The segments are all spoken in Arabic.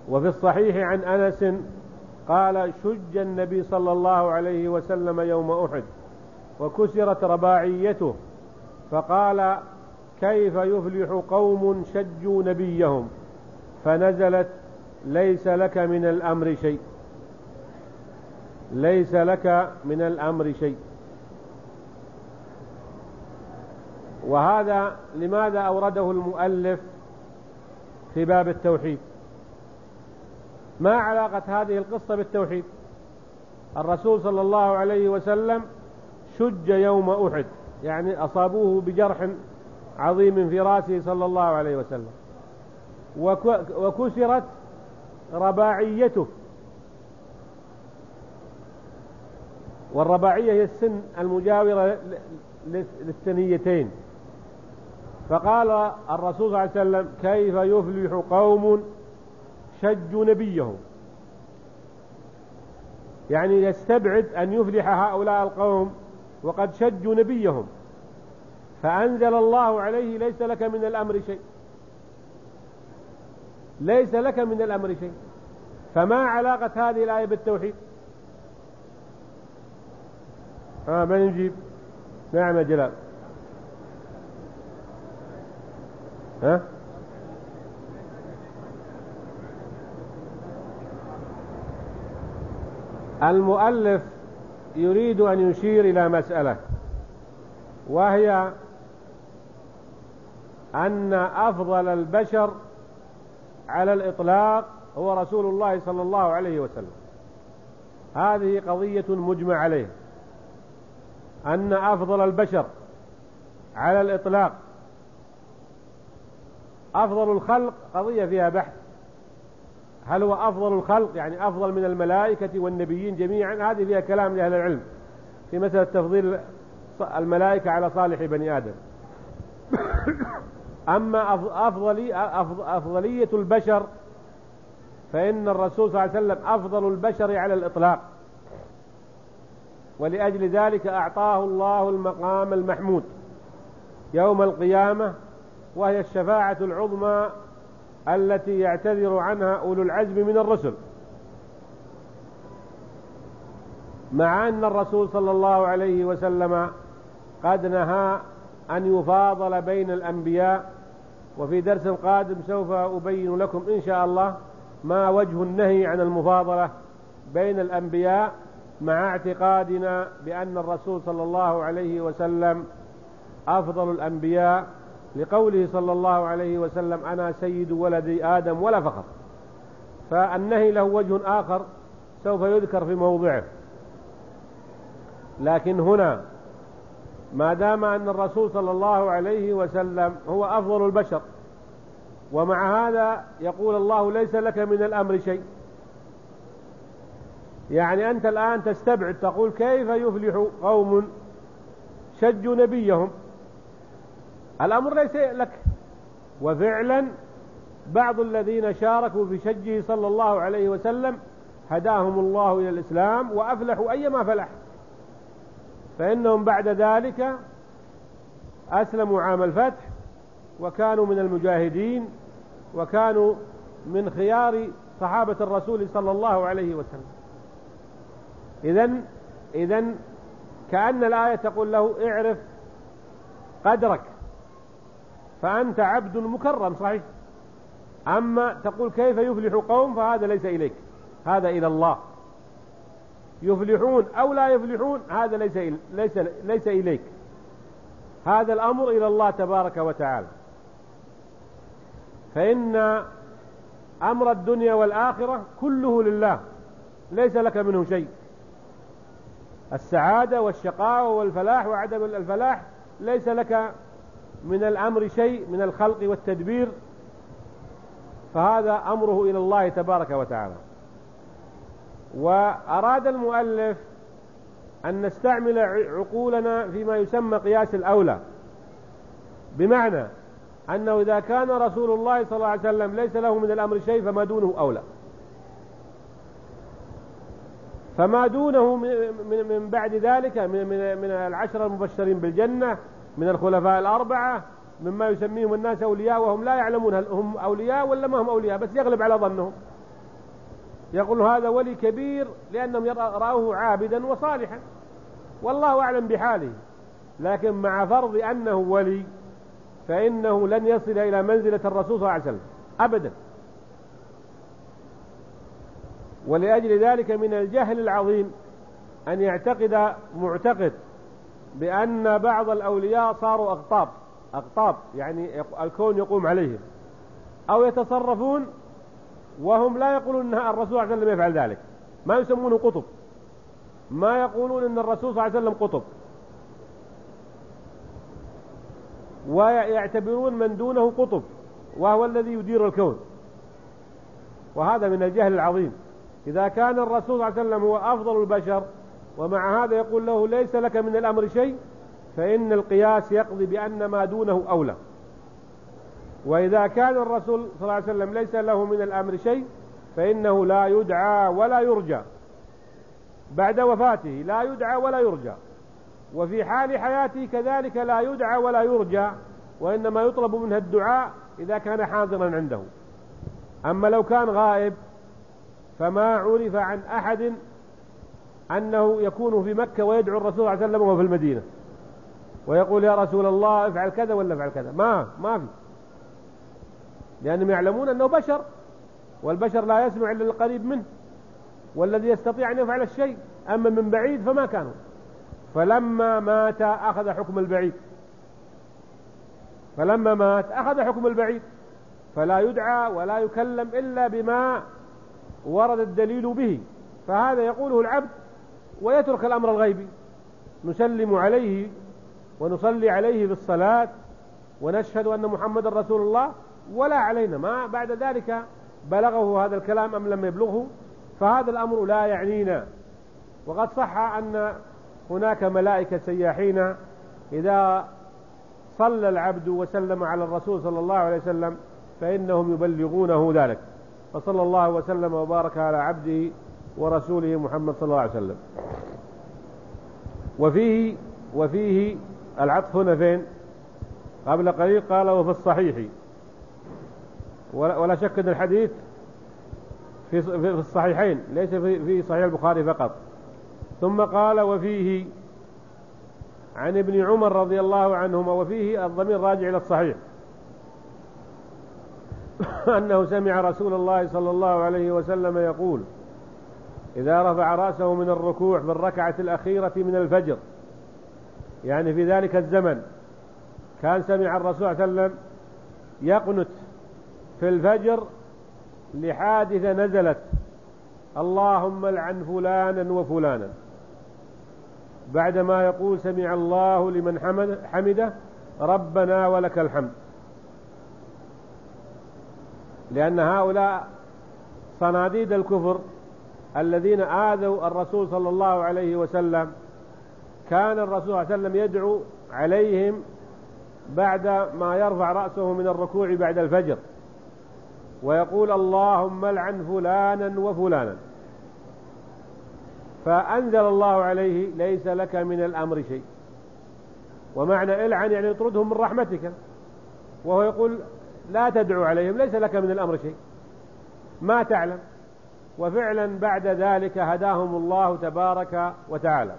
وفي الصحيح عن أنس قال: شج النبي صلى الله عليه وسلم يوم أحد وكسرت رباعيته، فقال: كيف يفلح قوم شجوا نبيهم؟ فنزلت: ليس لك من الأمر شيء، ليس لك من الأمر شيء. وهذا لماذا أورده المؤلف في باب التوحيد؟ ما علاقة هذه القصة بالتوحيد؟ الرسول صلى الله عليه وسلم شج يوم أحد، يعني أصابوه بجرح عظيم في رأسه صلى الله عليه وسلم، وكسرت رباعيته. والرباعية هي السن المجاورة للثنيتين. فقال الرسول صلى الله عليه وسلم: كيف يفلح قوم شجوا نبيهم؟ يعني يستبعد أن يفلح هؤلاء القوم وقد شجوا نبيهم، فأنزل الله عليه: ليس لك من الأمر شيء، ليس لك من الأمر شيء. فما علاقة هذه الآية بالتوحيد؟ من يجيب؟ نعم يا جلال. المؤلف يريد أن يشير إلى مسألة، وهي أن أفضل البشر على الإطلاق هو رسول الله صلى الله عليه وسلم. هذه قضية مجمع عليها، أن أفضل البشر على الإطلاق، أفضل الخلق قضية فيها بحث. هل هو أفضل الخلق يعني أفضل من الملائكة والنبيين جميعا؟ هذه فيها كلام لأهل العلم في مسألة تفضيل الملائكة على صالح بني آدم. أما أفضلية البشر فإن الرسول صلى الله عليه وسلم أفضل البشر على الإطلاق، ولأجل ذلك أعطاه الله المقام المحمود يوم القيامة، وهي الشفاعة العظمى التي يعتذر عنها أولو العزم من الرسل. مع أن الرسول صلى الله عليه وسلم قد نهى أن يفاضل بين الأنبياء، وفي درس قادم سوف أبين لكم إن شاء الله ما وجه النهي عن المفاضلة بين الأنبياء، مع اعتقادنا بأن الرسول صلى الله عليه وسلم أفضل الأنبياء، لقوله صلى الله عليه وسلم: أنا سيد ولد آدم ولا فخر. فالنهي له وجه آخر سوف يذكر في موضعه. لكن هنا ما دام أن الرسول صلى الله عليه وسلم هو أفضل البشر، ومع هذا يقول الله: ليس لك من الأمر شيء، يعني أنت الآن تستبعد، تقول: كيف يفلح قوم شجوا نبيهم؟ الأمر ليس لك. وفعلا بعض الذين شاركوا في شجه صلى الله عليه وسلم هداهم الله إلى الإسلام وأفلحوا أيما فلح، فإنهم بعد ذلك أسلموا عام الفتح، وكانوا من المجاهدين، وكانوا من خيار صحابة الرسول صلى الله عليه وسلم. إذن كأن الآية تقول له: اعرف قدرك، فأنت عبد مكرم صحيح. أما تقول كيف يفلح قوم، فهذا ليس إليك، هذا إلى الله. يفلحون أو لا يفلحون هذا ليس إليك، هذا الأمر إلى الله تبارك وتعالى. فإن أمر الدنيا والآخرة كله لله، ليس لك منه شيء. السعادة والشقاء والفلاح وعدم الفلاح ليس لك من الأمر شيء، من الخلق والتدبير، فهذا أمره إلى الله تبارك وتعالى. وأراد المؤلف أن نستعمل عقولنا فيما يسمى قياس الأولى، بمعنى أنه إذا كان رسول الله صلى الله عليه وسلم ليس له من الأمر شيء فما دونه أولى، فما دونه من بعد ذلك من العشرة المبشرين بالجنة، من الخلفاء الأربعة، مما يسميهم الناس أولياء وهم لا يعلمون هل هم أولياء ولا ما هم أولياء، بس يغلب على ظنهم. يقول هذا ولي كبير لأنهم رأوه عابدا وصالحا، والله أعلم بحاله، لكن مع فرض أنه ولي فإنه لن يصل إلى منزلة الرسول صلى الله عليه وسلم أبدا. ولأجل ذلك من الجهل العظيم أن يعتقد معتقد بأن بعض الأولياء صاروا أقطاب يعني الكون يقوم عليهم، أو يتصرفون وهم لا يقولون أن الرسول صلى الله عليه وسلم يفعل ذلك، ما يسمونه قطب، ما يقولون أن الرسول صلى الله عليه وسلم قطب، ويعتبرون من دونه قطب وهو الذي يدير الكون. وهذا من الجهل العظيم. إذا كان الرسول صلى الله عليه وسلم هو أفضل البشر ومع هذا يقول له ليس لك من الأمر شيء، فإن القياس يقضي بأن ما دونه أولى. وإذا كان الرسول صلى الله عليه وسلم ليس له من الأمر شيء فإنه لا يدعى ولا يرجى بعد وفاته، لا يدعى ولا يرجى، وفي حال حياته كذلك لا يدعى ولا يرجى، وإنما يطلب منه الدعاء إذا كان حاضرا عنده. أما لو كان غائب فما عرف عن أحد أنه يكون في مكة ويدعو الرسول صلى الله عليه وسلم وهو في المدينة ويقول يا رسول الله افعل كذا ولا افعل كذا، ما في، لأنهم يعلمون أنه بشر، والبشر لا يسمع إلا القريب منه والذي يستطيع أن يفعل الشيء، أما من بعيد فما كانوا. فلما مات أخذ حكم البعيد، فلما مات أخذ حكم البعيد، فلا يدعى ولا يكلم إلا بما ورد الدليل به. فهذا يقوله العبد ويترك الأمر الغيبي، نسلم عليه ونصلي عليه بالصلاة ونشهد أن محمد رسول الله ولا علينا، ما بعد ذلك بلغه هذا الكلام أم لم يبلغه، فهذا الأمر لا يعنينا. وقد صح أن هناك ملائكة سياحين إذا صلى العبد وسلم على الرسول صلى الله عليه وسلم فإنهم يبلغونه ذلك. فصلى الله وسلم وبارك على عبده ورسوله محمد صلى الله عليه وسلم. وفيه العطف هنا فين؟ قبل قليل قال وفي الصحيح، ولا شك أن الحديث في الصحيحين ليس في صحيح البخاري فقط. ثم قال وفيه عن ابن عمر رضي الله عنهما، وفيه الضمير راجع إلى الصحيح، أنه سمع رسول الله صلى الله عليه وسلم يقول إذا رفع رأسه من الركوع في الركعة الأخيرة من الفجر، يعني في ذلك الزمن كان سمع الرسول صلى الله عليه وسلم يقنت في الفجر لحادثة نزلت اللهم لعن فلانا وفلانا، بعدما يقول سمع الله لمن حمده ربنا ولك الحمد، لأن هؤلاء صناديد الكفر الذين آذوا الرسول صلى الله عليه وسلم كان الرسول صلى الله عليه وسلم يدعو عليهم بعد ما يرفع رأسه من الركوع بعد الفجر ويقول اللهم لعن فلانا وفلانا، فأنزل الله عليه ليس لك من الأمر شيء. ومعنى العن يعني اطردهم من رحمتك، وهو يقول لا تدعو عليهم ليس لك من الأمر شيء ما تعلم. وفعلا بعد ذلك هداهم الله تبارك وتعالى.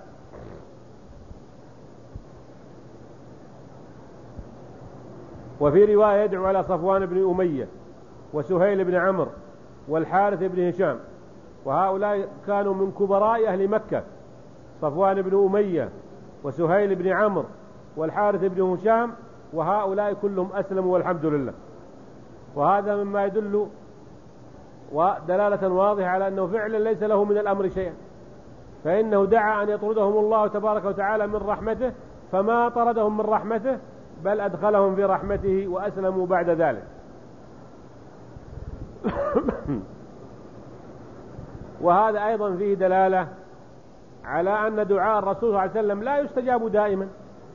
وفي رواية يدعو على صفوان بن أمية وسهيل بن عمرو والحارث بن هشام، وهؤلاء كانوا من كبراء أهل مكة، صفوان بن أمية وسهيل بن عمرو والحارث بن هشام، وهؤلاء كلهم أسلموا والحمد لله. وهذا مما يدل ودلالة واضحة على أنه فعلا ليس له من الأمر شيئا، فإنه دعا أن يطردهم الله تبارك وتعالى من رحمته فما طردهم من رحمته بل أدخلهم في رحمته وأسلموا بعد ذلك. وهذا أيضا فيه دلالة على أن دعاء الرسول صلى الله عليه وسلم لا يستجاب دائما،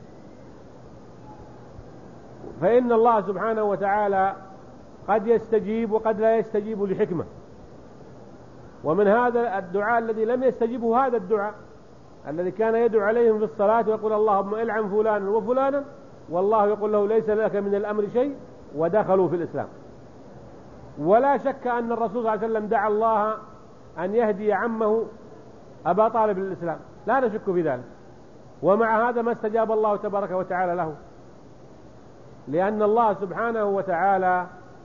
فإن الله سبحانه وتعالى قد يستجيب وقد لا يستجيب لحكمة. ومن هذا الدعاء الذي لم يستجيبه هذا الدعاء الذي كان يدعو عليهم في الصلاة ويقول اللهم العن فلانا وفلانا، والله يقول له ليس لك من الأمر شيء، ودخلوا في الإسلام. ولا شك أن الرسول صلى الله عليه وسلم دعا الله أن يهدي عمه أبا طالب للإسلام، لا نشك في ذلك، ومع هذا ما استجاب الله تبارك وتعالى له، لأن الله سبحانه وتعالى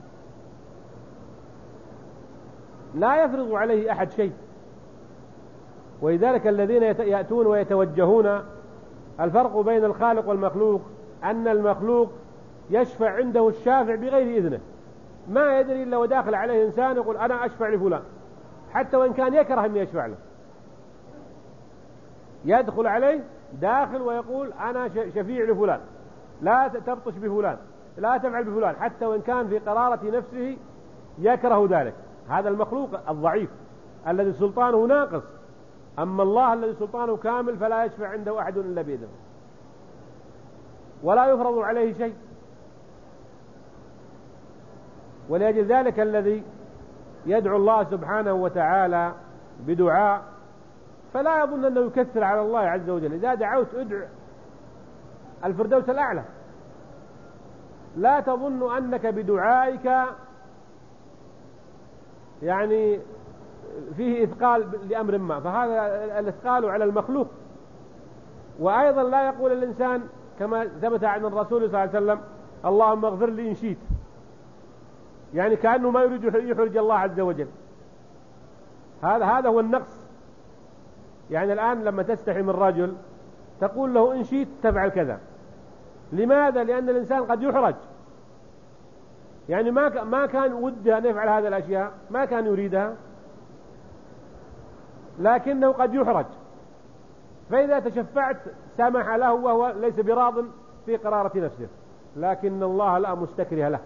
لا يفرض عليه أحد شيء. ولذلك الذين يأتون ويتوجهون الفرق بين الخالق والمخلوق أن المخلوق يشفع عنده الشافع بغير إذنه، ما يدري إلا وداخل عليه إنسان يقول أنا أشفع لفلان، حتى وإن كان يكره أن يشفع له، يدخل عليه داخل ويقول أنا شفيع لفلان، لا تبطش بفلان، لا تفعل بفلان، حتى وإن كان في قرارة نفسه يكره ذلك. هذا المخلوق الضعيف الذي سلطانه ناقص. أما الله الذي سلطانه كامل فلا يشفع عنده أحد إلا بإذنه، ولا يفرض عليه شيء. ولأجل ذلك الذي يدعو الله سبحانه وتعالى بدعاء فلا يظن أنه يكثر على الله عز وجل. إذا دعوت ادع الفردوس الأعلى، لا تظن أنك بدعائك يعني فيه إثقال لأمر ما، فهذا الإثقال على المخلوق. وأيضا لا يقول الإنسان كما ثبت عن الرسول صلى الله عليه وسلم اللهم اغفر لي إن شئت، يعني كأنه ما يريد يحرج الله عز وجل. هذا هو النقص. يعني الآن لما تستحي من رجل تقول له إن شئت تفعل كذا، لماذا؟ لأن الإنسان قد يحرج، يعني ما كان وده أن يفعل هذه الأشياء، ما كان يريدها، لكنه قد يحرج، فإذا تشفعت سمح له وهو ليس براض في قرارة نفسه، لكن الله لا مستكره له.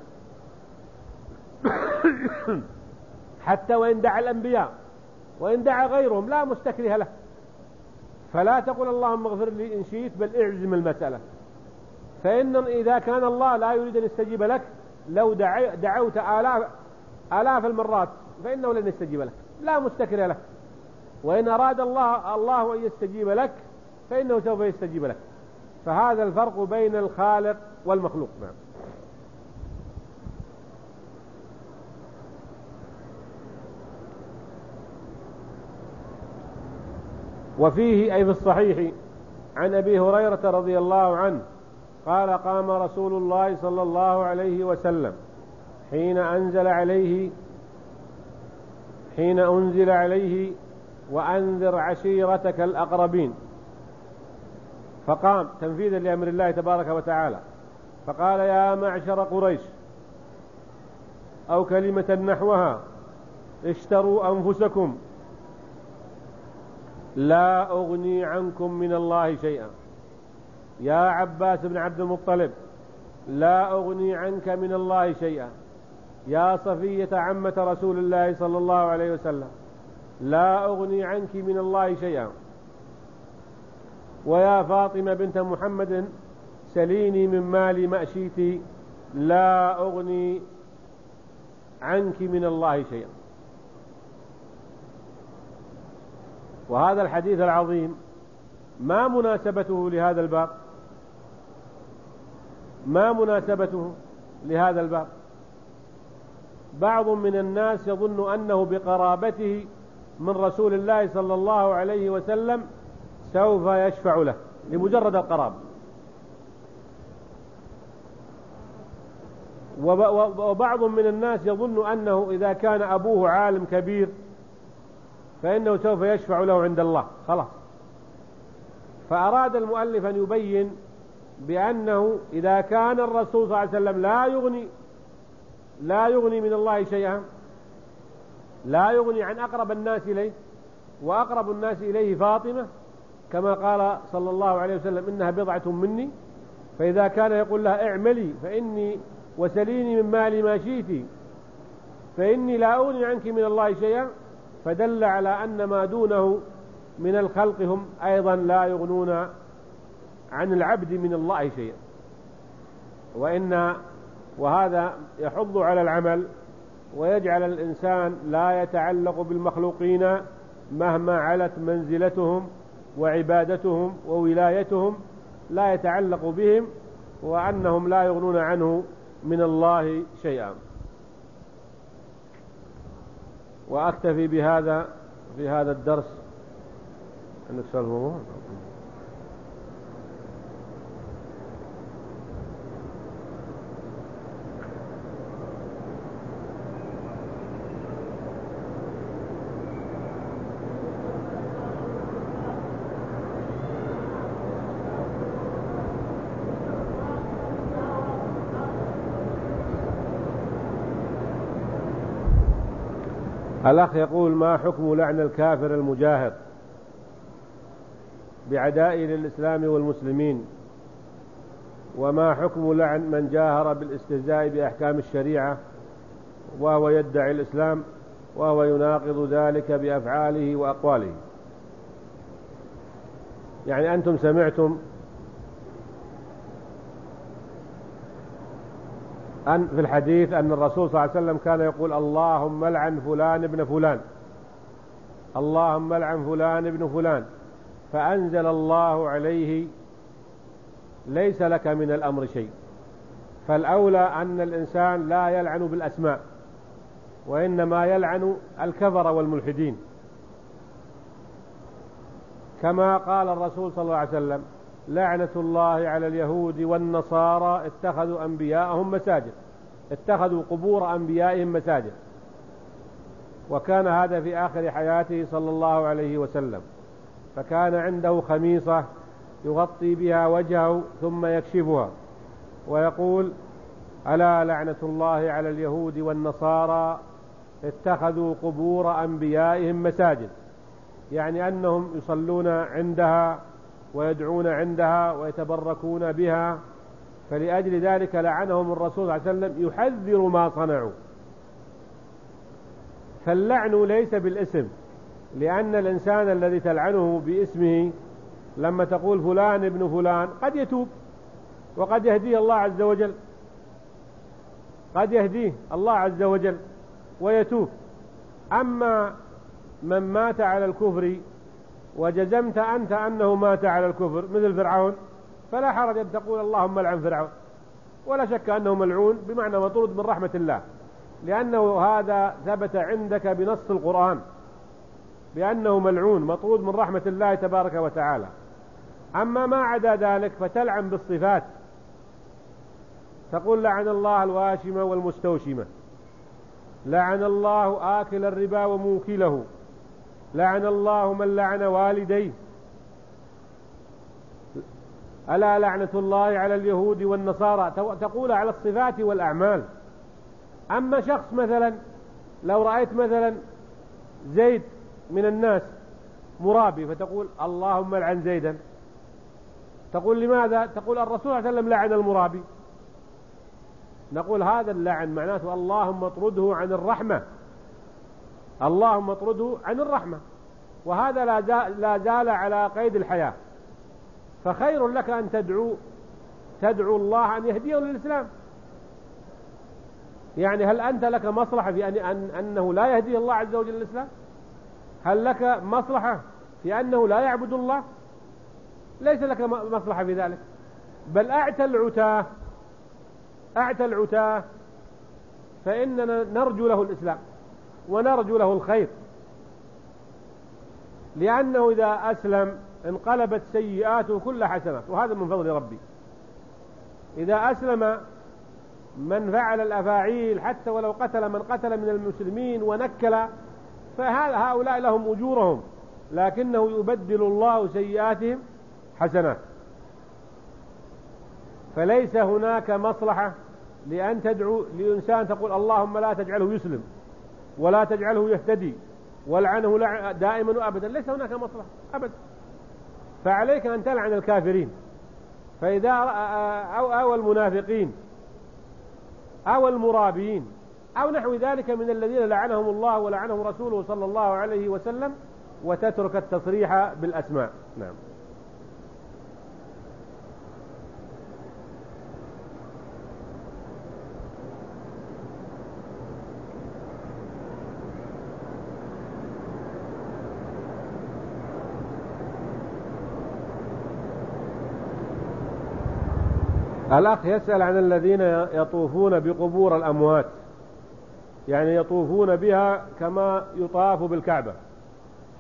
حتى وإن دعا الأنبياء وإن دعا غيرهم لا مستكره له. فلا تقول اللهم اغفر لي إن شئت، بل اعزم المسألة. فإن إذا كان الله لا يريد أن يستجيب لك لو دعوت آلاف المرات فإنه لن يستجيب لك، لا مستكره له. وإن أراد الله أن يستجيب لك فإنه سوف يستجيب لك. فهذا الفرق بين الخالق والمخلوق. نعم. وفيه أي في الصحيح عن أبي هريرة رضي الله عنه قال قام رسول الله صلى الله عليه وسلم حين أنزل عليه وأنذر عشيرتك الأقربين، فقام تنفيذا لأمر الله تبارك وتعالى فقال يا معشر قريش، أو كلمة نحوها، اشتروا أنفسكم لا أغني عنكم من الله شيئا. يا عباس بن عبد المطلب لا أغني عنك من الله شيئا. يا صفية عمة رسول الله صلى الله عليه وسلم لا أغني عنك من الله شيئا. ويا فاطمة بنت محمد سليني من مالي ما شئت لا أغني عنك من الله شيئا. وهذا الحديث العظيم ما مناسبته لهذا الباب؟ ما مناسبته لهذا الباب؟ بعض من الناس يظن أنه بقرابته من رسول الله صلى الله عليه وسلم سوف يشفع له لمجرد القرابة، وبعض من الناس يظن أنه إذا كان أبوه عالم كبير فإنه سوف يشفع له عند الله خلاص. فأراد المؤلف أن يبين بأنه إذا كان الرسول صلى الله عليه وسلم لا يغني من الله شيئا، لا يغني عن أقرب الناس إليه، وأقرب الناس إليه فاطمة كما قال صلى الله عليه وسلم إنها بضعة مني، فإذا كان يقول لها اعملي فإني وسليني من مالي ما شئت فإني لا أغني عنك من الله شيئا، فدل على أن ما دونه من الخلق هم أيضا لا يغنون عن العبد من الله شيئا. وهذا يحض على العمل ويجعل الإنسان لا يتعلق بالمخلوقين مهما علت منزلتهم وعبادتهم وولايتهم، لا يتعلق بهم وأنهم لا يغنون عنه من الله شيئا. وأكتفي بهذا في هذا الدرس. عندك سؤال موضوع؟ الأخ يقول: ما حكم لعن الكافر المجاهر بعدائه للإسلام والمسلمين؟ وما حكم لعن من جاهر بالاستهزاء بأحكام الشريعة وهو يدعي الإسلام وهو يناقض ذلك بأفعاله وأقواله؟ يعني أنتم سمعتم أن في الحديث أن الرسول صلى الله عليه وسلم كان يقول: اللهم لعن فلان ابن فلان، اللهم لعن فلان ابن فلان، فأنزل الله عليه: ليس لك من الأمر شيء. فالأولى أن الإنسان لا يلعن بالأسماء، وإنما يلعن الكفر والملحدين، كما قال الرسول صلى الله عليه وسلم: لعنة الله على اليهود والنصارى اتخذوا أنبياءهم مساجد، اتخذوا قبور أنبيائهم مساجد. وكان هذا في آخر حياته صلى الله عليه وسلم، فكان عنده خميصة يغطي بها وجهه ثم يكشفها ويقول: ألا لعنة الله على اليهود والنصارى اتخذوا قبور أنبيائهم مساجد، يعني أنهم يصلون عندها ويدعون عندها ويتبركون بها، فلأجل ذلك لعنهم الرسول صلى الله عليه وسلم يحذر ما صنعوا. فاللعن ليس بالاسم، لأن الإنسان الذي تلعنه باسمه لما تقول فلان ابن فلان قد يتوب وقد يهديه الله عز وجل، قد يهديه الله عز وجل ويتوب. أما من مات على الكفر وجزمت أنت أنه مات على الكفر مثل فرعون، فلا حرج أن تقول اللهم لعن فرعون، ولا شك أنه ملعون بمعنى مطرود من رحمة الله، لأنه هذا ثبت عندك بنص القرآن بأنه ملعون مطرود من رحمة الله تبارك وتعالى. أما ما عدا ذلك فتلعن بالصفات، تقول: لعن الله الواشمة والمستوشمة، لعن الله آكل الربا وموكله، لعن الله من لعن والديه، ألا لعنة الله على اليهود والنصارى، تقول على الصفات والأعمال. أما شخص مثلا لو رأيت مثلا زيد من الناس مرابي فتقول اللهم لعن زيدا، تقول لماذا؟ تقول الرسول صلى الله عليه وسلم لعن المرابي. نقول هذا اللعن معناته اللهم اطرده عن الرحمة، اللهم اطرده عن الرحمة، وهذا لا زال على قيد الحياة. فخير لك أن تدعو الله أن يهديه للإسلام. يعني هل أنت لك مصلحة في أنه لا يهدي الله عز وجل للإسلام؟ هل لك مصلحة في أنه لا يعبد الله؟ ليس لك مصلحة في ذلك، بل أعتى العتاه فإننا نرجو له الإسلام ونرجو له الخير، لأنه إذا أسلم انقلبت سيئاته كل حسنات، وهذا من فضل ربي. إذا أسلم من فعل الأفاعيل حتى ولو قتل من قتل من المسلمين ونكل، فهؤلاء لهم أجورهم، لكنه يبدل الله سيئاتهم حسنات. فليس هناك مصلحة لأن تدعو لإنسان تقول اللهم لا تجعله يسلم ولا تجعله يهتدي والعنه دائما وأبدا، ليس هناك مصلحة أبدا. فعليك أن تلعن الكافرين، فإذا أو المنافقين أو المرابين أو نحو ذلك من الذين لعنهم الله ولعنهم رسوله صلى الله عليه وسلم، وتترك التصريح بالأسماء. نعم. الأخ يسأل عن الذين يطوفون بقبور الأموات، يعني يطوفون بها كما يطاف بالكعبة،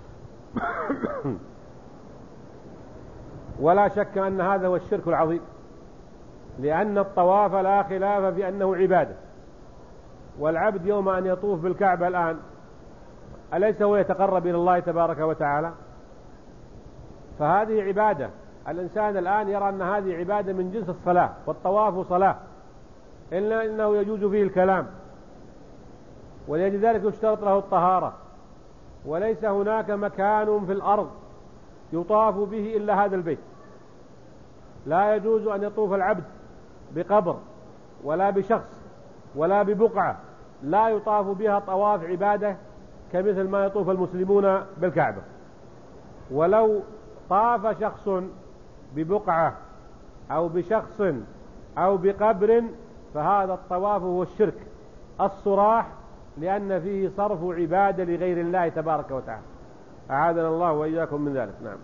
ولا شك أن هذا هو الشرك العظيم، لأن الطواف لا خلاف في أنه عبادة. والعبد يوم أن يطوف بالكعبة الآن أليس هو يتقرب إلى الله تبارك وتعالى؟ فهذه عبادة. الإنسان الآن يرى أن هذه عبادة من جنس الصلاة، والطواف صلاة، إلا أنه يجوز فيه الكلام، ولذلك يشترط له الطهارة. وليس هناك مكان في الأرض يطاف به إلا هذا البيت. لا يجوز أن يطوف العبد بقبر ولا بشخص ولا ببقعة لا يطاف بها طواف عبادة كمثل ما يطوف المسلمون بالكعبة. ولو طاف شخص ببقعة أو بشخص أو بقبر فهذا الطواف هو الشرك الصراح، لأن فيه صرف عبادة لغير الله تبارك وتعالى. أعاذنا الله وإياكم من ذلك. نعم.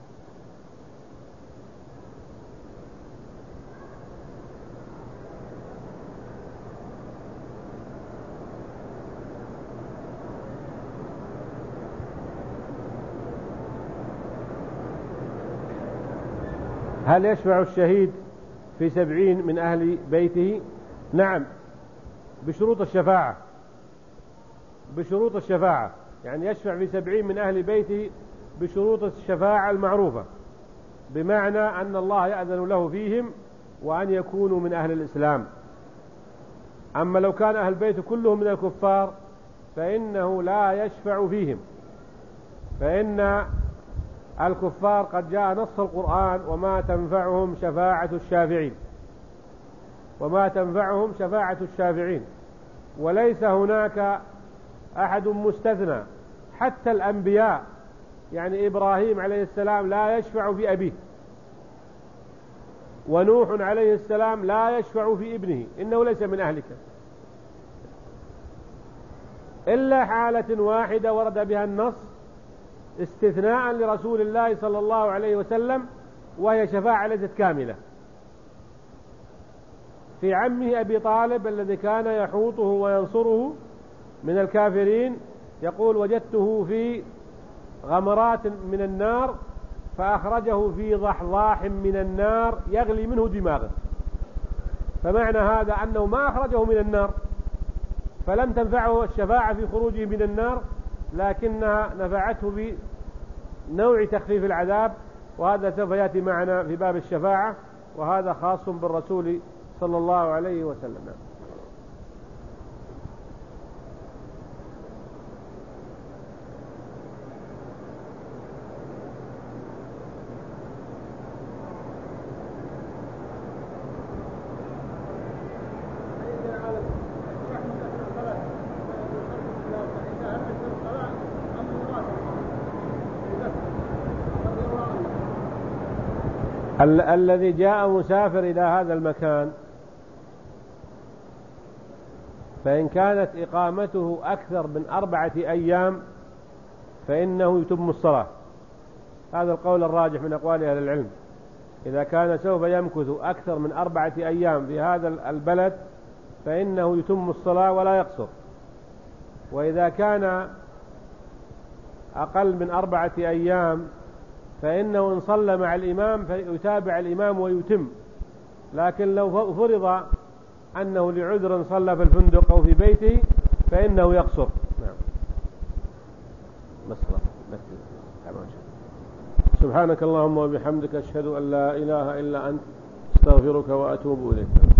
هل يشفع الشهيد في 70 من أهل بيته؟ نعم، بشروط الشفاعة. بشروط الشفاعة، يعني يشفع في 70 من أهل بيته بشروط الشفاعة المعروفة، بمعنى أن الله يأذن له فيهم وأن يكونوا من أهل الإسلام. أما لو كان أهل بيته كلهم من الكفار فإنه لا يشفع فيهم، فإن الكفار قد جاء نص القرآن وما تنفعهم شفاعة الشافعين، وما تنفعهم شفاعة الشافعين. وليس هناك أحد مستثنى، حتى الأنبياء، يعني إبراهيم عليه السلام لا يشفع في أبيه، ونوح عليه السلام لا يشفع في ابنه، إنه ليس من أهلك، إلا حالة واحدة ورد بها النص استثناء لرسول الله صلى الله عليه وسلم، وهي شفاعة ليست كاملة، في عمه أبي طالب الذي كان يحوطه وينصره من الكافرين، يقول وجدته في غمرات من النار فأخرجه في ضحضاح من النار يغلي منه دماغه. فمعنى هذا أنه ما أخرجه من النار، فلم تنفعه الشفاعة في خروجه من النار، لكنها نفعته بنوع تخفيف العذاب، وهذا سوف يأتي معنا في باب الشفاعة، وهذا خاص بالرسول صلى الله عليه وسلم. الذي جاء مسافر إلى هذا المكان فإن كانت إقامته أكثر من 4 أيام فإنه يتم الصلاة. هذا القول الراجح من أقوال أهل العلم. إذا كان سوف يمكث أكثر من 4 أيام في هذا البلد فإنه يتم الصلاة ولا يقصر. وإذا كان أقل من 4 أيام فإنه إن صلى مع الإمام فيتابع الإمام ويتم، لكن لو فرض أنه لعذر صلى في الفندق أو في بيته فإنه يقصر. نعم. سبحانك اللهم وبحمدك أشهد أن لا إله إلا أنت، استغفرك وأتوب إليك.